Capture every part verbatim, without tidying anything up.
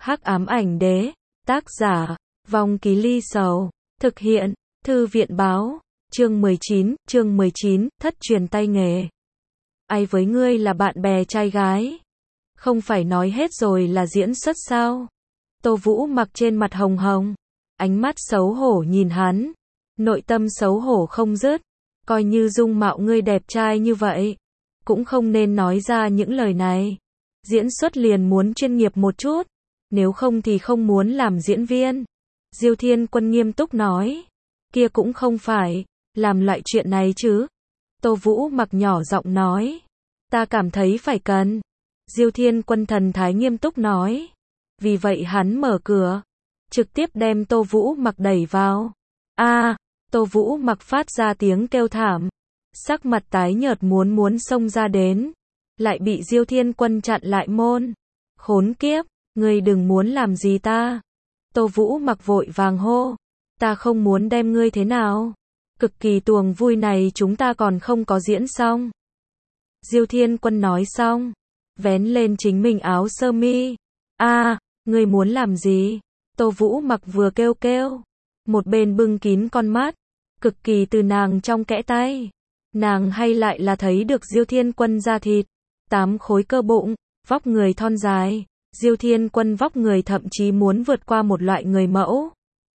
Hắc ám ảnh đế, tác giả, Vong Ký Ly Sầu, thực hiện, Thư viện báo, chương mười chín, chương mười chín, thất truyền tay nghề. Ai với ngươi là bạn bè trai gái? Không phải nói hết rồi là diễn xuất sao? Tô Vũ Mặc trên mặt hồng hồng, ánh mắt xấu hổ nhìn hắn, nội tâm xấu hổ không dứt, coi như dung mạo ngươi đẹp trai như vậy, cũng không nên nói ra những lời này. Diễn xuất liền muốn chuyên nghiệp một chút, nếu không thì không muốn làm diễn viên. Diêu Thiên Quân nghiêm túc nói, kia cũng không phải, làm loại chuyện này chứ. Tô Vũ Mặc nhỏ giọng nói, ta cảm thấy phải cần. Diêu Thiên Quân thần thái nghiêm túc nói, vì vậy hắn mở cửa, trực tiếp đem Tô Vũ Mặc đẩy vào. A, Tô Vũ Mặc phát ra tiếng kêu thảm, sắc mặt tái nhợt muốn muốn xông ra đến, lại bị Diêu Thiên Quân chặn lại môn. Khốn kiếp, ngươi đừng muốn làm gì ta. Tô Vũ Mặc vội vàng hô, ta không muốn đem ngươi thế nào. Cực kỳ tuồng vui này chúng ta còn không có diễn xong. Diêu Thiên Quân nói xong, vén lên chính mình áo sơ mi. A, ngươi muốn làm gì? Tô Vũ Mặc vừa kêu kêu, một bên bưng kín con mắt, cực kỳ từ nàng trong kẽ tay. Nàng hay lại là thấy được Diêu Thiên Quân da thịt, tám khối cơ bụng, vóc người thon dài. Diêu Thiên Quân vóc người thậm chí muốn vượt qua một loại người mẫu.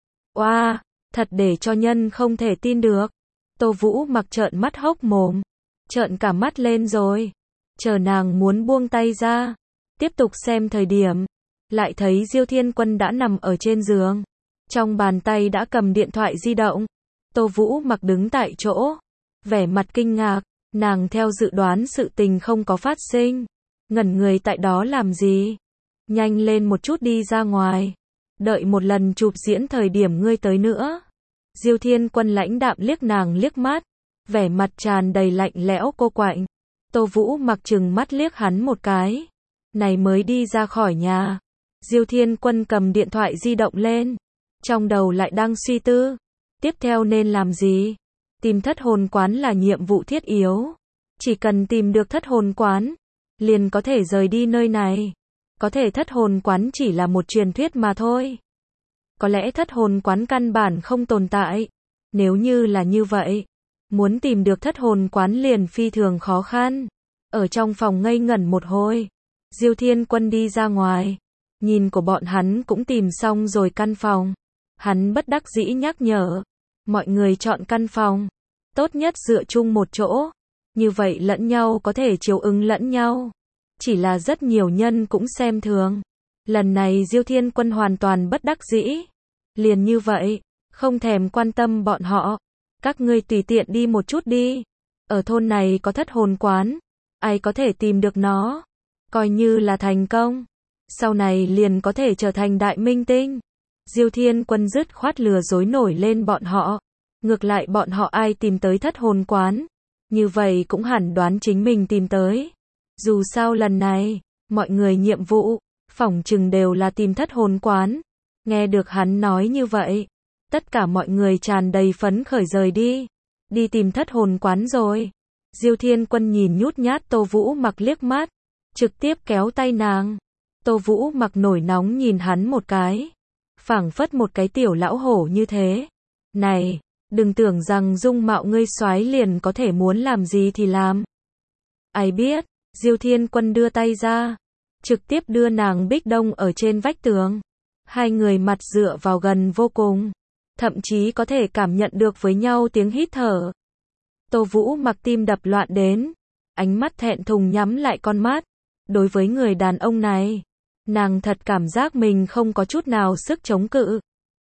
Oa, wow, thật để cho nhân không thể tin được. Tô Vũ Mặc trợn mắt hốc mồm, trợn cả mắt lên rồi. Chờ nàng muốn buông tay ra, tiếp tục xem thời điểm, lại thấy Diêu Thiên Quân đã nằm ở trên giường, trong bàn tay đã cầm điện thoại di động. Tô Vũ Mặc đứng tại chỗ, vẻ mặt kinh ngạc, nàng theo dự đoán sự tình không có phát sinh, ngẩn người tại đó làm gì? Nhanh lên một chút đi ra ngoài, đợi một lần chụp diễn thời điểm ngươi tới nữa. Diêu Thiên Quân lãnh đạm liếc nàng liếc mắt, vẻ mặt tràn đầy lạnh lẽo cô quạnh. Tô Vũ Mặc trừng mắt liếc hắn một cái, này mới đi ra khỏi nhà. Diêu Thiên Quân cầm điện thoại di động lên, trong đầu lại đang suy tư, tiếp theo nên làm gì? Tìm thất hồn quán là nhiệm vụ thiết yếu, chỉ cần tìm được thất hồn quán, liền có thể rời đi nơi này. Có thể thất hồn quán chỉ là một truyền thuyết mà thôi. Có lẽ thất hồn quán căn bản không tồn tại. Nếu như là như vậy, muốn tìm được thất hồn quán liền phi thường khó khăn. Ở trong phòng ngây ngẩn một hồi, Diêu Thiên Quân đi ra ngoài, nhìn của bọn hắn cũng tìm xong rồi căn phòng. Hắn bất đắc dĩ nhắc nhở, mọi người chọn căn phòng, tốt nhất dựa chung một chỗ, như vậy lẫn nhau có thể chiếu ứng lẫn nhau. Chỉ là rất nhiều nhân cũng xem thường. Lần này Diêu Thiên Quân hoàn toàn bất đắc dĩ. Liền như vậy, không thèm quan tâm bọn họ. Các ngươi tùy tiện đi một chút đi. Ở thôn này có thất hồn quán, ai có thể tìm được nó, coi như là thành công. Sau này liền có thể trở thành đại minh tinh. Diêu Thiên Quân dứt khoát lừa dối nổi lên bọn họ. Ngược lại bọn họ ai tìm tới thất hồn quán, như vậy cũng hẳn đoán chính mình tìm tới. Dù sao lần này, mọi người nhiệm vụ, phỏng chừng đều là tìm thất hồn quán. Nghe được hắn nói như vậy, tất cả mọi người tràn đầy phấn khởi rời đi. Đi tìm thất hồn quán rồi. Diêu Thiên Quân nhìn nhút nhát Tô Vũ Mặc liếc mắt, trực tiếp kéo tay nàng. Tô Vũ Mặc nổi nóng nhìn hắn một cái, phảng phất một cái tiểu lão hổ như thế. Này, đừng tưởng rằng dung mạo ngươi soái liền có thể muốn làm gì thì làm. Ai biết. Diêu Thiên Quân đưa tay ra, trực tiếp đưa nàng Bích Đông ở trên vách tường. Hai người mặt dựa vào gần vô cùng, thậm chí có thể cảm nhận được với nhau tiếng hít thở. Tô Vũ Mặc tim đập loạn đến, ánh mắt thẹn thùng nhắm lại con mắt. Đối với người đàn ông này, nàng thật cảm giác mình không có chút nào sức chống cự.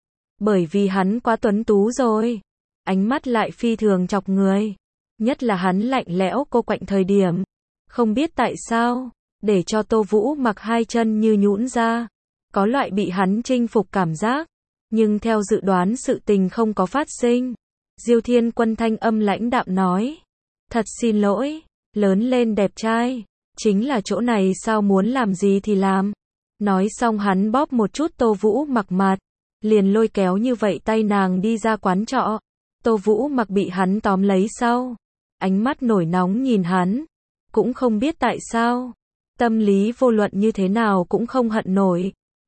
Bởi vì hắn quá tuấn tú rồi, ánh mắt lại phi thường chọc người, nhất là hắn lạnh lẽo cô quạnh thời điểm. Không biết tại sao, để cho Tô Vũ Mặc hai chân như nhũn ra, có loại bị hắn chinh phục cảm giác, nhưng theo dự đoán sự tình không có phát sinh. Diêu Thiên Quân thanh âm lãnh đạm nói, thật xin lỗi, lớn lên đẹp trai, chính là chỗ này sao muốn làm gì thì làm. Nói xong hắn bóp một chút Tô Vũ Mặc mặt, liền lôi kéo như vậy tay nàng đi ra quán trọ. Tô Vũ Mặc bị hắn tóm lấy sau, ánh mắt nổi nóng nhìn hắn. Cũng không biết tại sao, tâm lý vô luận như thế nào cũng không hận nổi.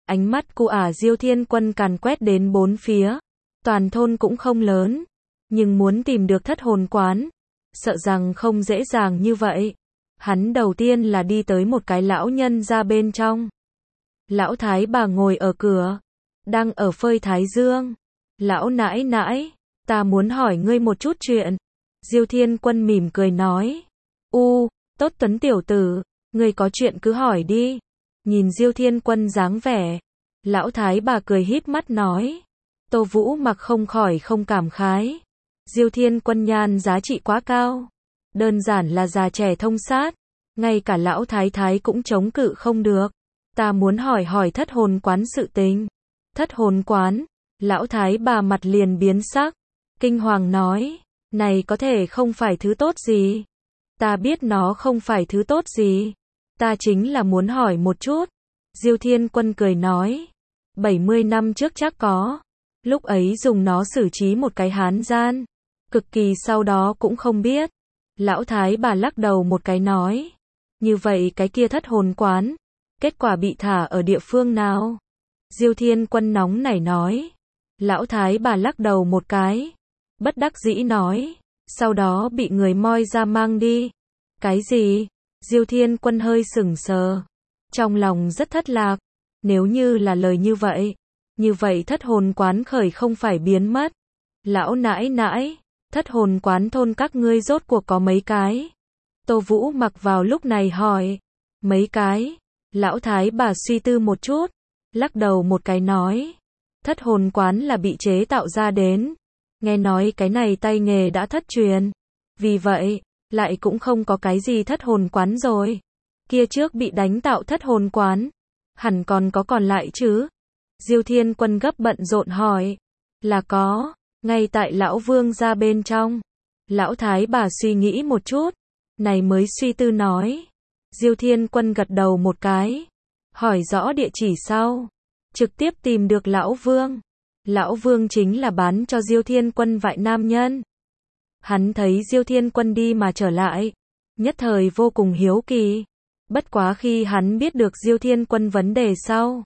Ánh mắt của ả Diêu Thiên Quân càn quét đến bốn phía. Toàn thôn cũng không lớn, nhưng muốn tìm được thất hồn quán, sợ rằng không dễ dàng như vậy. Hắn đầu tiên là đi tới một cái lão nhân ra bên trong. Lão thái bà ngồi ở cửa, đang ở phơi thái dương. Lão nãi nãi, ta muốn hỏi ngươi một chút chuyện. Diêu Thiên Quân mỉm cười nói. U, tốt Tuấn tiểu tử, ngươi có chuyện cứ hỏi đi. Nhìn Diêu Thiên Quân dáng vẻ, lão thái bà cười híp mắt nói. Tô Vũ Mặc không khỏi không cảm khái. Diêu Thiên Quân nhan giá trị quá cao. Đơn giản là già trẻ thông sát. Ngay cả lão thái thái cũng chống cự không được. Ta muốn hỏi hỏi thất hồn quán sự tình. Thất hồn quán, lão thái bà mặt liền biến sắc. Kinh hoàng nói, này có thể không phải thứ tốt gì. Ta biết nó không phải thứ tốt gì. Ta chính là muốn hỏi một chút. Diêu Thiên Quân cười nói, bảy mươi năm trước chắc có. Lúc ấy dùng nó xử trí một cái hán gian. Cực kỳ sau đó cũng không biết. Lão thái bà lắc đầu một cái nói, như vậy cái kia thất hồn quán, kết quả bị thả ở địa phương nào? Diêu Thiên Quân nóng nảy nói. Lão thái bà lắc đầu một cái, bất đắc dĩ nói, sau đó bị người moi ra mang đi. Cái gì? Diêu Thiên Quân hơi sững sờ, trong lòng rất thất lạc. Nếu như là lời như vậy, như vậy thất hồn quán khởi không phải biến mất. Lão nãi nãi, thất hồn quán thôn các ngươi rốt cuộc có mấy cái? Tô Vũ Mặc vào lúc này hỏi. Mấy cái? Lão thái bà suy tư một chút, lắc đầu một cái nói, thất hồn quán là bị chế tạo ra đến. Nghe nói cái này tay nghề đã thất truyền. Vì vậy, lại cũng không có cái gì thất hồn quán rồi. Kia trước bị đánh tạo thất hồn quán, hẳn còn có còn lại chứ? Diêu Thiên Quân gấp bận rộn hỏi. Là có, ngay tại lão vương gia bên trong. Lão thái bà suy nghĩ một chút, này mới suy tư nói. Diêu Thiên Quân gật đầu một cái, hỏi rõ địa chỉ sau, trực tiếp tìm được lão vương. Lão vương chính là bán cho Diêu Thiên Quân vại nam nhân. Hắn thấy Diêu Thiên Quân đi mà trở lại, nhất thời vô cùng hiếu kỳ. Bất quá khi hắn biết được Diêu Thiên Quân vấn đề sau,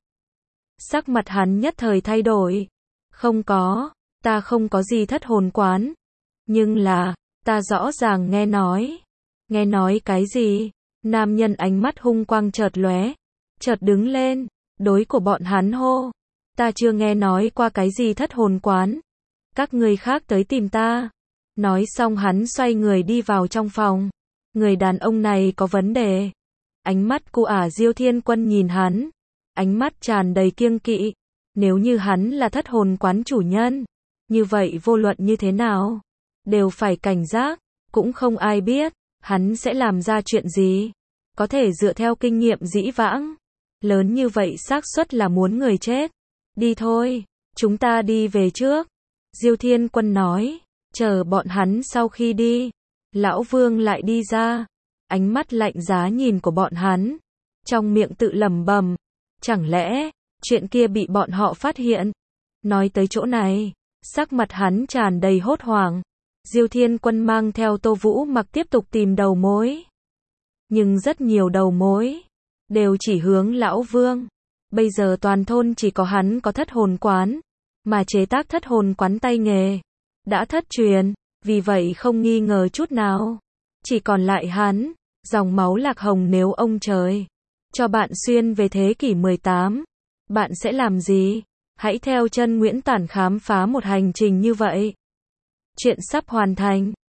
sắc mặt hắn nhất thời thay đổi. Không có, ta không có gì thất hồn quán. Nhưng là, ta rõ ràng nghe nói. Nghe nói cái gì? Nam nhân ánh mắt hung quang chợt lóe, chợt đứng lên, đối của bọn hắn hô. Ta chưa nghe nói qua cái gì thất hồn quán. Các người khác tới tìm ta. Nói xong hắn xoay người đi vào trong phòng. Người đàn ông này có vấn đề. Ánh mắt của ả Diêu Thiên Quân nhìn hắn, ánh mắt tràn đầy kiêng kỵ. Nếu như hắn là thất hồn quán chủ nhân, như vậy vô luận như thế nào, đều phải cảnh giác. Cũng không ai biết hắn sẽ làm ra chuyện gì. Có thể dựa theo kinh nghiệm dĩ vãng, lớn như vậy xác suất là muốn người chết. Đi thôi, chúng ta đi về trước. Diêu Thiên Quân nói. Chờ bọn hắn sau khi đi, lão vương lại đi ra, ánh mắt lạnh giá nhìn của bọn hắn, trong miệng tự lẩm bẩm, chẳng lẽ chuyện kia bị bọn họ phát hiện? Nói tới chỗ này, sắc mặt hắn tràn đầy hốt hoảng. Diêu Thiên Quân mang theo Tô Vũ Mặc tiếp tục tìm đầu mối, nhưng rất nhiều đầu mối đều chỉ hướng lão vương. Bây giờ toàn thôn chỉ có hắn có thất hồn quán, mà chế tác thất hồn quán tay nghề đã thất truyền, vì vậy không nghi ngờ chút nào. Chỉ còn lại hắn, dòng máu Lạc Hồng. Nếu ông trời cho bạn xuyên về thế kỷ mười tám, bạn sẽ làm gì? Hãy theo chân Nguyễn Tản khám phá một hành trình như vậy. Chuyện sắp hoàn thành.